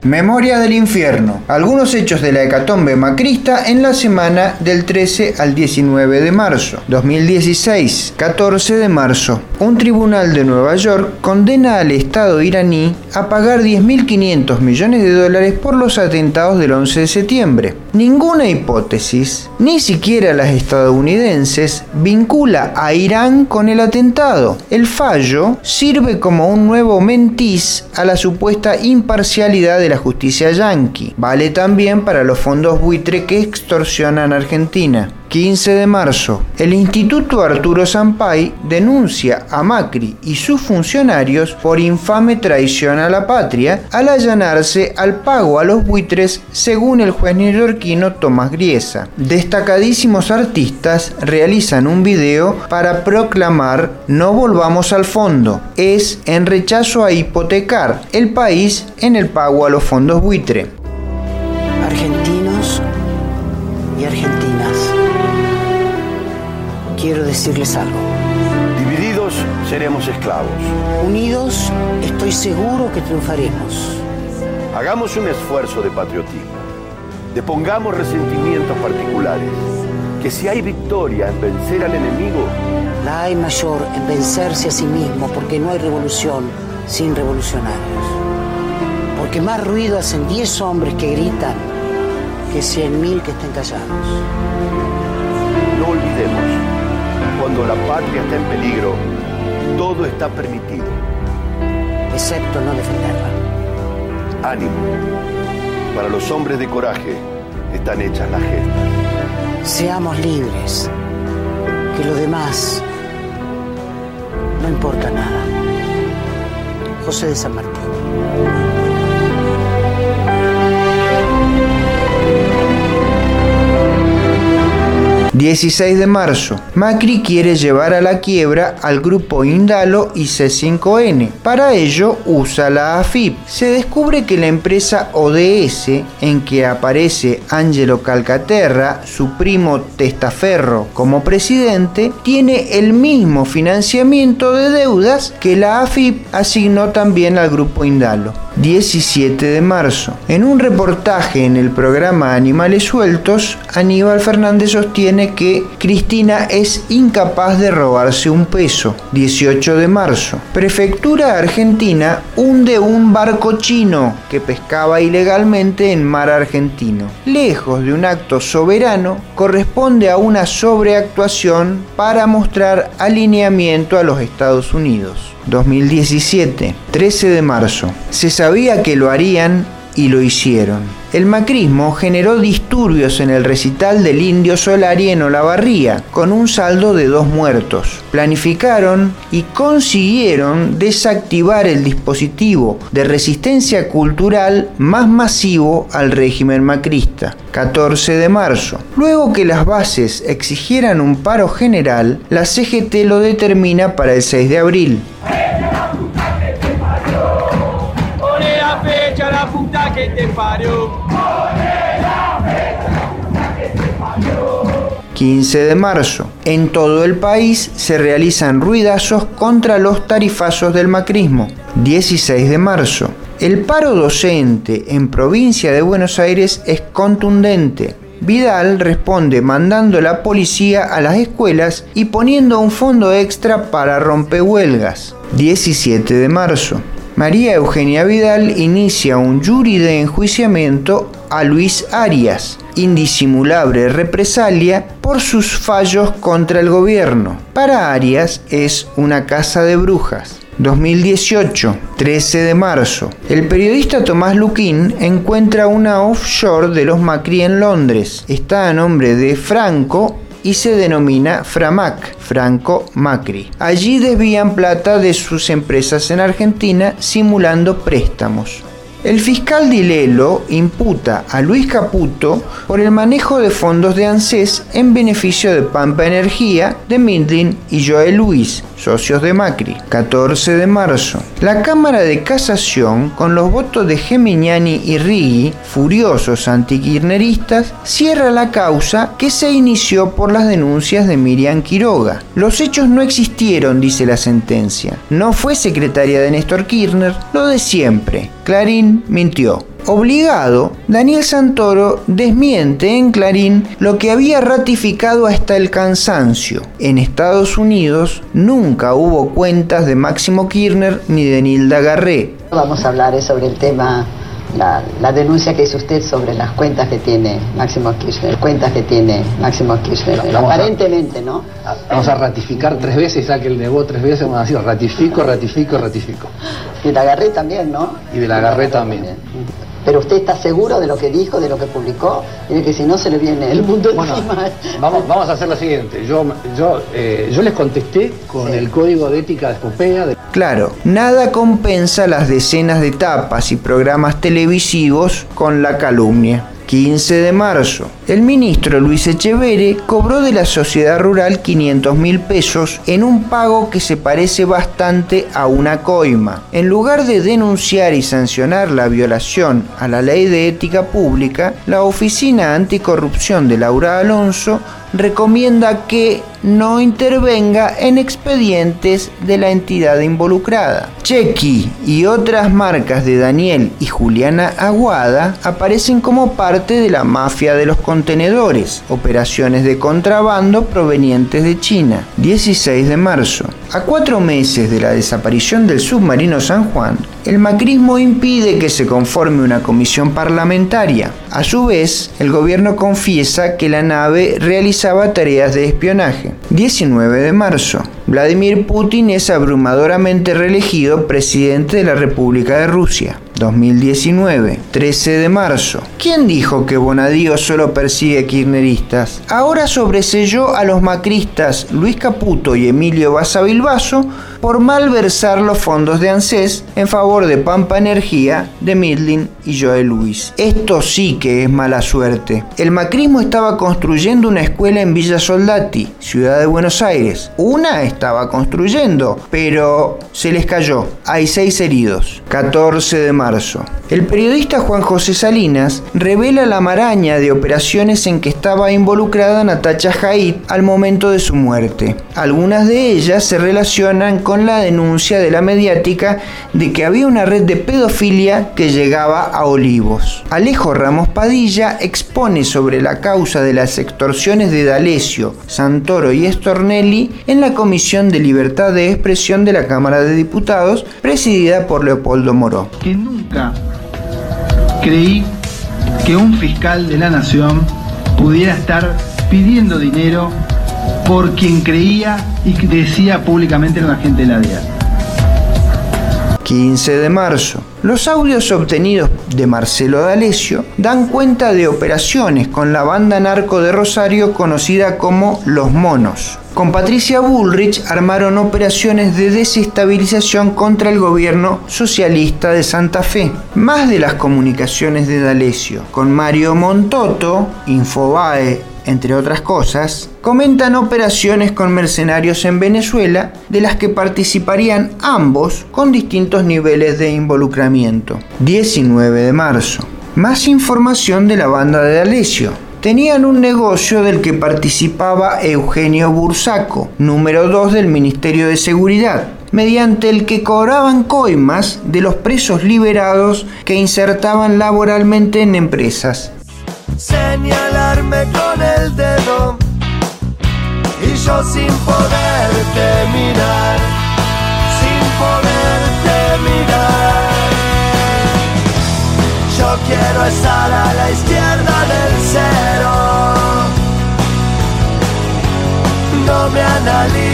Memoria del infierno. Algunos hechos de la hecatombe macrista en la semana del 13 al 19 de marzo. 2016, 14 de marzo. Un tribunal de Nueva York condena al Estado iraní a pagar $10.500 millones por los atentados del 11 de septiembre. Ninguna hipótesis, ni siquiera las estadounidenses, vincula a Irán con el atentado. El fallo sirve como un nuevo mentiz a la supuesta imparcialidad de la justicia yanqui. Vale también para los fondos buitre que extorsionan a Argentina. 15 de marzo. El Instituto Arturo Sampay denuncia a Macri y sus funcionarios por infame traición a la patria al allanarse al pago a los buitres, según el juez neoyorquino Tomás Griesa. Destacadísimos artistas realizan un video para proclamar "No volvamos al fondo". Es en rechazo a hipotecar el país en el pago a los fondos buitre. Argentinos y argentinas, quiero decirles algo. Divididos seremos esclavos. Unidos, estoy seguro que triunfaremos. Hagamos un esfuerzo de patriotismo. Depongamos resentimientos particulares. Que si hay victoria en vencer al enemigo, la hay mayor en vencerse a sí mismo, porque no hay revolución sin revolucionarios. Porque más ruido hacen 10 hombres que gritan que 100.000 que estén callados. No olvidemos, cuando la patria está en peligro, todo está permitido. Excepto no defenderla. Ánimo. Para los hombres de coraje están hechas las gestas. Seamos libres. Que lo demás no importa nada. José de San Martín. 16 de marzo. Macri quiere llevar a la quiebra al grupo Indalo y C5N. Para ello usa la AFIP. Se descubre que la empresa ODS, en que aparece Angelo Calcaterra, su primo Testaferro, como presidente, tiene el mismo financiamiento de deudas que la AFIP asignó también al grupo Indalo. 17 de marzo. En un reportaje en el programa Animales Sueltos, Aníbal Fernández sostiene que Cristina es incapaz de robarse un peso. 18 de marzo. Prefectura argentina hunde un barco chino que pescaba ilegalmente en mar argentino. Lejos de un acto soberano, corresponde a una sobreactuación para mostrar alineamiento a los Estados Unidos. 2017, 13 de marzo. Se sabía que lo harían y lo hicieron. El macrismo generó disturbios en el recital del Indio Solari en Olavarría, con un saldo de 2 muertos. Planificaron y consiguieron desactivar el dispositivo de resistencia cultural más masivo al régimen macrista. 14 de marzo. Luego que las bases exigieran un paro general, la CGT lo determina para el 6 de abril. La puta que te parió. 15 de marzo. En todo el país se realizan ruidazos contra los tarifazos del macrismo. 16 de marzo. El paro docente en provincia de Buenos Aires es contundente. Vidal responde mandando la policía a las escuelas y poniendo un fondo extra para rompehuelgas. 17 de marzo. María Eugenia Vidal inicia un jury de enjuiciamiento a Luis Arias, indisimulable represalia por sus fallos contra el gobierno. Para Arias es una casa de brujas. 2018, 13 de marzo. El periodista Tomás Luquín encuentra una offshore de los Macri en Londres. Está a nombre de Franco y se denomina Framac, Franco Macri. Allí desvían plata de sus empresas en Argentina simulando préstamos. El fiscal Dilelo imputa a Luis Caputo por el manejo de fondos de ANSES en beneficio de Pampa Energía, de Midlin y Joel Luis, socios de Macri. 14 de marzo. La Cámara de Casación, con los votos de Gemignani y Righi, furiosos antikirchneristas, cierra la causa que se inició por las denuncias de Miriam Quiroga. Los hechos no existieron, dice la sentencia. No fue secretaria de Néstor Kirchner, lo de siempre. Clarín mintió. Obligado, Daniel Santoro desmiente en Clarín lo que había ratificado hasta el cansancio. En Estados Unidos nunca hubo cuentas de Máximo Kirchner ni de Nilda Garré. Vamos a hablar sobre el tema, la denuncia que hizo usted sobre las cuentas que tiene Máximo Kirchner, aparentemente, ¿no? Vamos a ratificar 3 veces, ya que él negó 3 veces, vamos a decir ratifico. Y de la Garré también, ¿no? Y de la Garré también. Pero usted está seguro de lo que dijo, de lo que publicó, y de que si no se le viene el mundo encima. Vamos a hacer lo siguiente. Yo les contesté con el código de ética de Popea. Claro, nada compensa las decenas de tapas y programas televisivos con la calumnia. 15 de marzo. El ministro Luis Echeverre cobró de la sociedad rural 500.000 pesos en un pago que se parece bastante a una coima. En lugar de denunciar y sancionar la violación a la ley de ética pública, la Oficina Anticorrupción de Laura Alonso recomienda que no intervenga en expedientes de la entidad involucrada. Chequi y otras marcas de Daniel y Juliana Aguada aparecen como parte de la mafia de los contenedores, operaciones de contrabando provenientes de China. 16 de marzo. A 4 meses de la desaparición del submarino San Juan, el macrismo impide que se conforme una comisión parlamentaria. A su vez, el gobierno confiesa que la nave realizaba tareas de espionaje. 19 de marzo. Vladimir Putin es abrumadoramente reelegido presidente de la República de Rusia. 2019. 13 de marzo. ¿Quién dijo que Bonadío solo persigue kirchneristas? Ahora sobreselló a los macristas Luis Caputo y Emilio Basavilbaso por malversar los fondos de ANSES en favor de Pampa Energía, de Midlin y Joe Luis. Esto sí que es mala suerte. El macrismo estaba construyendo una escuela en Villa Soldati, ciudad de Buenos Aires. Una estaba construyendo, pero se les cayó. Hay 6 heridos. 14 de marzo. El periodista Juan José Salinas revela la maraña de operaciones en que estaba involucrada Natacha Haidt al momento de su muerte. Algunas de ellas se relacionan con la denuncia de la mediática de que había una red de pedofilia que llegaba a Olivos. Alejo Ramos Padilla expone sobre la causa de las extorsiones de D'Alessio, Santoro y Stornelli en la Comisión de Libertad de Expresión de la Cámara de Diputados, presidida por Leopoldo Moró. Que nunca creí que un fiscal de la nación pudiera estar pidiendo dinero por quien creía y decía públicamente en la gente de la DEA. 15 de marzo. Los audios obtenidos de Marcelo D'Alessio dan cuenta de operaciones con la banda narco de Rosario conocida como Los Monos. Con Patricia Bullrich armaron operaciones de desestabilización contra el gobierno socialista de Santa Fe. Más de las comunicaciones de D'Alessio con Mario Montoto, Infobae, entre otras cosas, comentan operaciones con mercenarios en Venezuela, de las que participarían ambos con distintos niveles de involucramiento. 19 de marzo. Más información de la banda de D'Alessio. Tenían un negocio del que participaba Eugenio Bursaco, número 2 del Ministerio de Seguridad, mediante el que cobraban coimas de los presos liberados que insertaban laboralmente en empresas. Señalarme con el dedo y yo sin poderte mirar, Yo quiero estar a la izquierda del cero. No me analices.